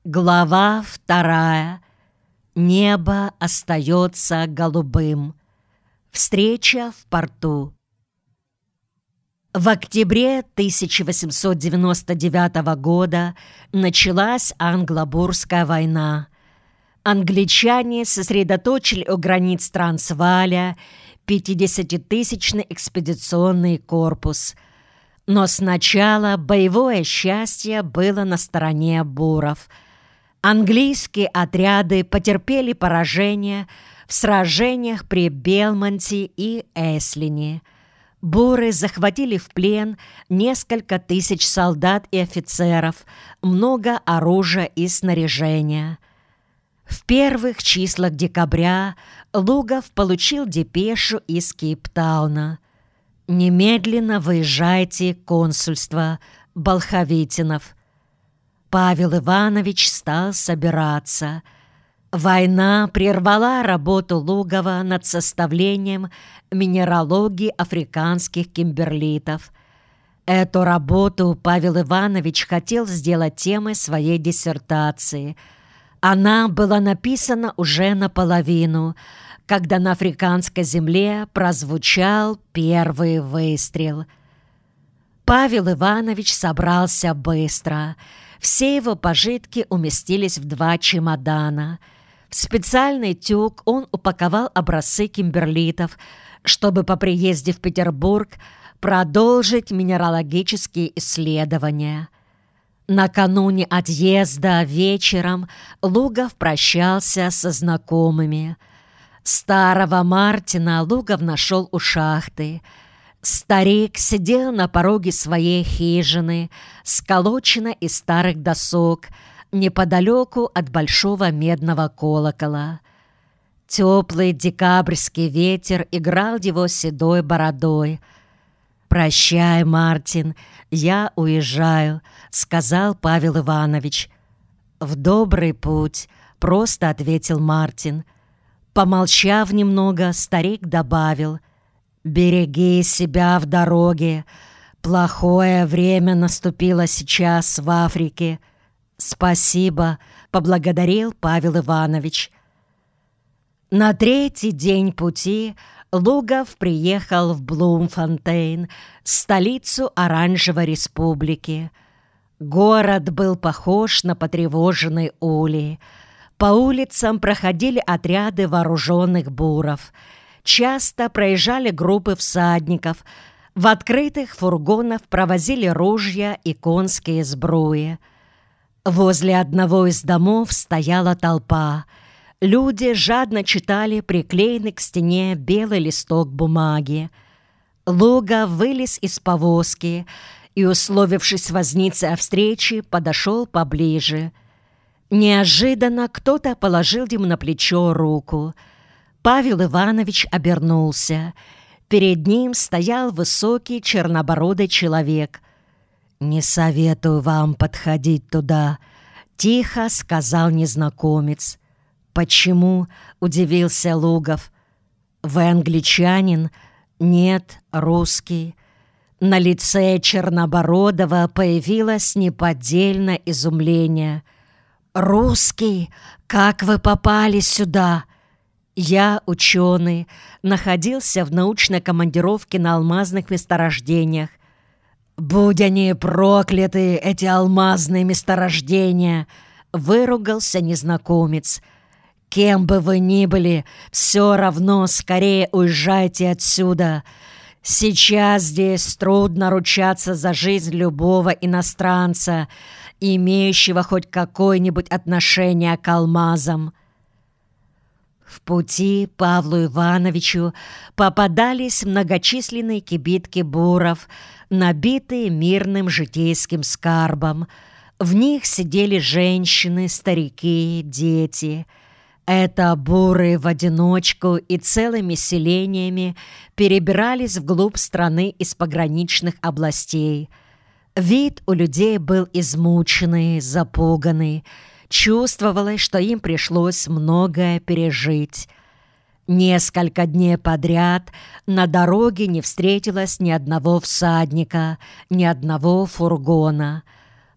Глава 2. Небо остается голубым. Встреча в порту. В октябре 1899 года началась Англо-Бурская война. Англичане сосредоточили у границ Трансвааля 50-тысячный экспедиционный корпус. Но сначала боевое счастье было на стороне буров. Английские отряды потерпели поражение в сражениях при Белмонте и Эслине. Буры захватили в плен несколько тысяч солдат и офицеров, много оружия и снаряжения. В первых числах декабря Лугов получил депешу из Кейптауна. «Немедленно выезжайте в консульство Болховитинов». Павел Иванович стал собираться. Война прервала работу Лугова над составлением минералогии африканских кимберлитов. Эту работу Павел Иванович хотел сделать темой своей диссертации. Она была написана уже наполовину, когда на африканской земле прозвучал первый выстрел. Павел Иванович собрался быстро. Все его пожитки уместились в 2 чемодана. В специальный тюк он упаковал образцы кимберлитов, чтобы по приезде в Петербург продолжить минералогические исследования. Накануне отъезда вечером Лугов прощался со знакомыми. Старого Мартина Лугов нашел у шахты. Старик сидел на пороге своей хижины, сколоченной из старых досок, неподалеку от большого медного колокола. Теплый декабрьский ветер играл его седой бородой. «Прощай, Мартин, я уезжаю», — сказал Павел Иванович. «В добрый путь», — просто ответил Мартин. Помолчав немного, старик добавил: «Береги себя в дороге. Плохое время наступило сейчас в Африке». «Спасибо», — поблагодарил Павел Иванович. На 3-й день пути Лугов приехал в Блумфонтейн, столицу Оранжевой республики. Город был похож на потревоженный улей. По улицам проходили отряды вооруженных буров. Часто проезжали группы всадников. В открытых фургонах провозили ружья и конские сбруи. Возле одного из домов стояла толпа. Люди жадно читали приклеенный к стене белый листок бумаги. Лугов вылез из повозки и, условившись с возницей о встрече, подошел поближе. Неожиданно кто-то положил ему на плечо руку. Павел Иванович обернулся. Перед ним стоял высокий чернобородый человек. «Не советую вам подходить туда», — тихо сказал незнакомец. «Почему?» — удивился Лугов. «Вы англичанин?» «Нет, русский». На лице Чернобородова появилось неподдельное изумление. «Русский? Как вы попали сюда?» «Я, ученый, находился в научной командировке на алмазных месторождениях». «Будь они прокляты, эти алмазные месторождения!» — выругался незнакомец. «Кем бы вы ни были, все равно скорее уезжайте отсюда. Сейчас здесь трудно ручаться за жизнь любого иностранца, имеющего хоть какое-нибудь отношение к алмазам». В пути Павлу Ивановичу попадались многочисленные кибитки буров, набитые мирным житейским скарбом. В них сидели женщины, старики, дети. Это буры в одиночку и целыми селениями перебирались вглубь страны из пограничных областей. Вид у людей был измученный, запуганный. Чувствовалось, что им пришлось многое пережить. Несколько дней подряд на дороге не встретилось ни одного всадника, ни одного фургона.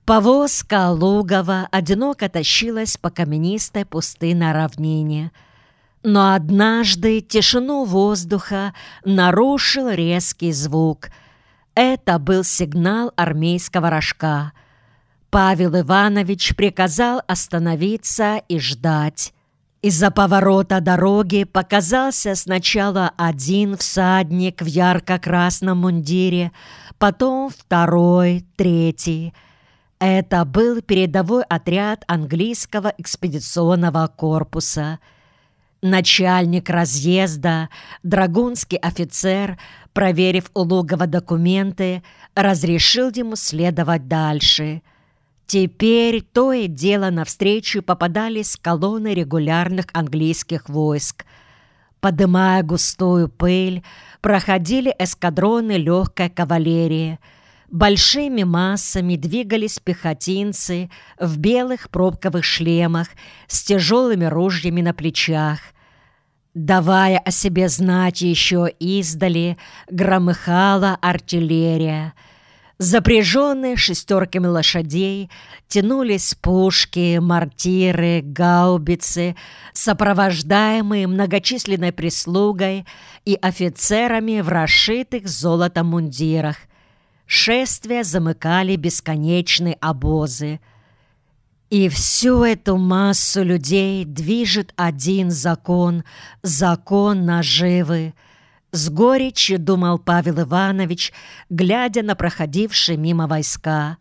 Повозка Лугова одиноко тащилась по каменистой пустынной равнине. Но однажды тишину воздуха нарушил резкий звук. Это был сигнал армейского рожка. Павел Иванович приказал остановиться и ждать. Из-за поворота дороги показался сначала один всадник в ярко-красном мундире, потом второй, третий. Это был передовой отряд английского экспедиционного корпуса. Начальник разъезда, драгунский офицер, проверив у Лугова документы, разрешил ему следовать дальше. Теперь то и дело навстречу попадались колонны регулярных английских войск. Подымая густую пыль, проходили эскадроны легкой кавалерии. Большими массами двигались пехотинцы в белых пробковых шлемах с тяжелыми ружьями на плечах. Давая о себе знать еще издали, громыхала артиллерия. Запряженные шестерками лошадей тянулись пушки, мортиры, гаубицы, сопровождаемые многочисленной прислугой и офицерами в расшитых золотом мундирах. Шествия замыкали бесконечные обозы. И всю эту массу людей движет один закон — закон наживы. С горечью думал Павел Иванович, глядя на проходившие мимо войска.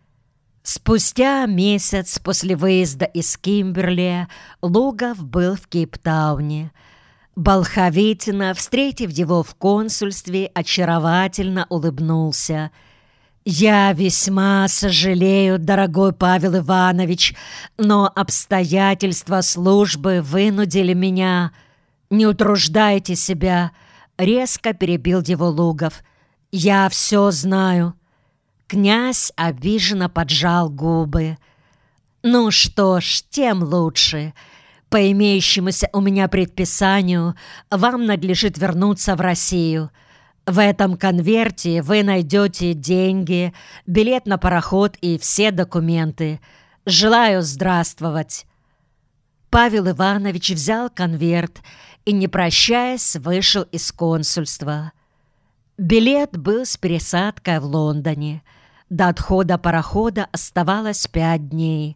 Спустя месяц после выезда из Кимберли Лугов был в Кейптауне. Болховитина, встретив его в консульстве, очаровательно улыбнулся. «Я весьма сожалею, дорогой Павел Иванович, но обстоятельства службы вынудили меня. Не утруждайте себя», — резко перебил его Лугов. «Я все знаю». Князь обиженно поджал губы. «Ну что ж, тем лучше. По имеющемуся у меня предписанию вам надлежит вернуться в Россию. В этом конверте вы найдете деньги, билет на пароход и все документы. Желаю здравствовать». Павел Иванович взял конверт и, не прощаясь, вышел из консульства. Билет был с пересадкой в Лондоне. До отхода парохода оставалось 5 дней.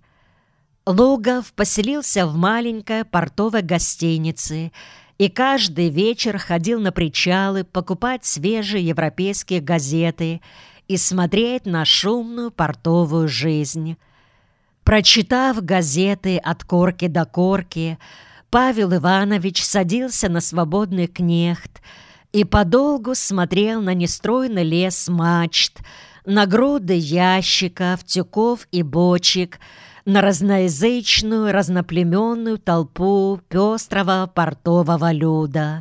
Лугов поселился в маленькой портовой гостинице и каждый вечер ходил на причалы покупать свежие европейские газеты и смотреть на шумную портовую жизнь. Прочитав газеты от корки до корки, Павел Иванович садился на свободный кнехт и подолгу смотрел на нестройный лес мачт, на груды ящиков, тюков и бочек, на разноязычную, разноплеменную толпу пестрого портового люда.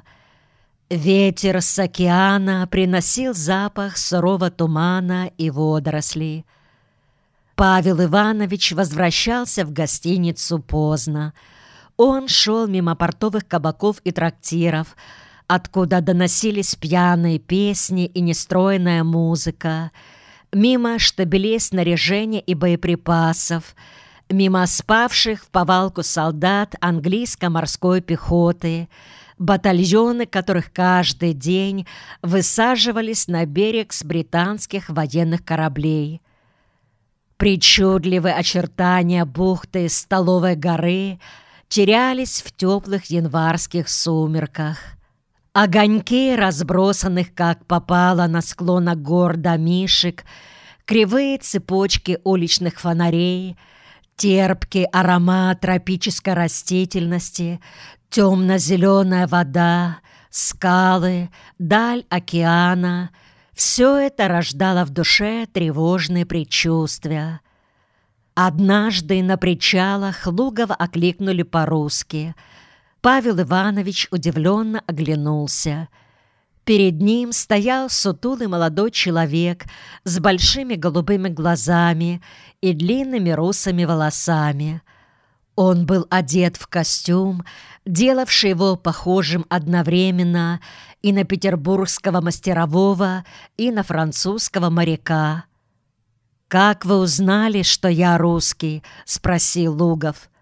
Ветер с океана приносил запах сырого тумана и водорослей. Павел Иванович возвращался в гостиницу поздно. Он шел мимо портовых кабаков и трактиров, откуда доносились пьяные песни и нестройная музыка, мимо штабелей снаряжения и боеприпасов, мимо спавших в повалку солдат английской морской пехоты, батальоны которых каждый день высаживались на берег с британских военных кораблей. Причудливые очертания бухты Столовой горы терялись в теплых январских сумерках. Огоньки, разбросанных как попало на склонах гор домишек, кривые цепочки уличных фонарей, терпкий аромат тропической растительности, темно-зеленая вода, скалы, даль океана — все это рождало в душе тревожные предчувствия. Однажды на причалах Лугова окликнули по-русски. Павел Иванович удивленно оглянулся. Перед ним стоял сутулый молодой человек с большими голубыми глазами и длинными русыми волосами. Он был одет в костюм, делавший его похожим одновременно и на петербургского мастерового, и на французского моряка. «Как вы узнали, что я русский?» — спросил Лугов.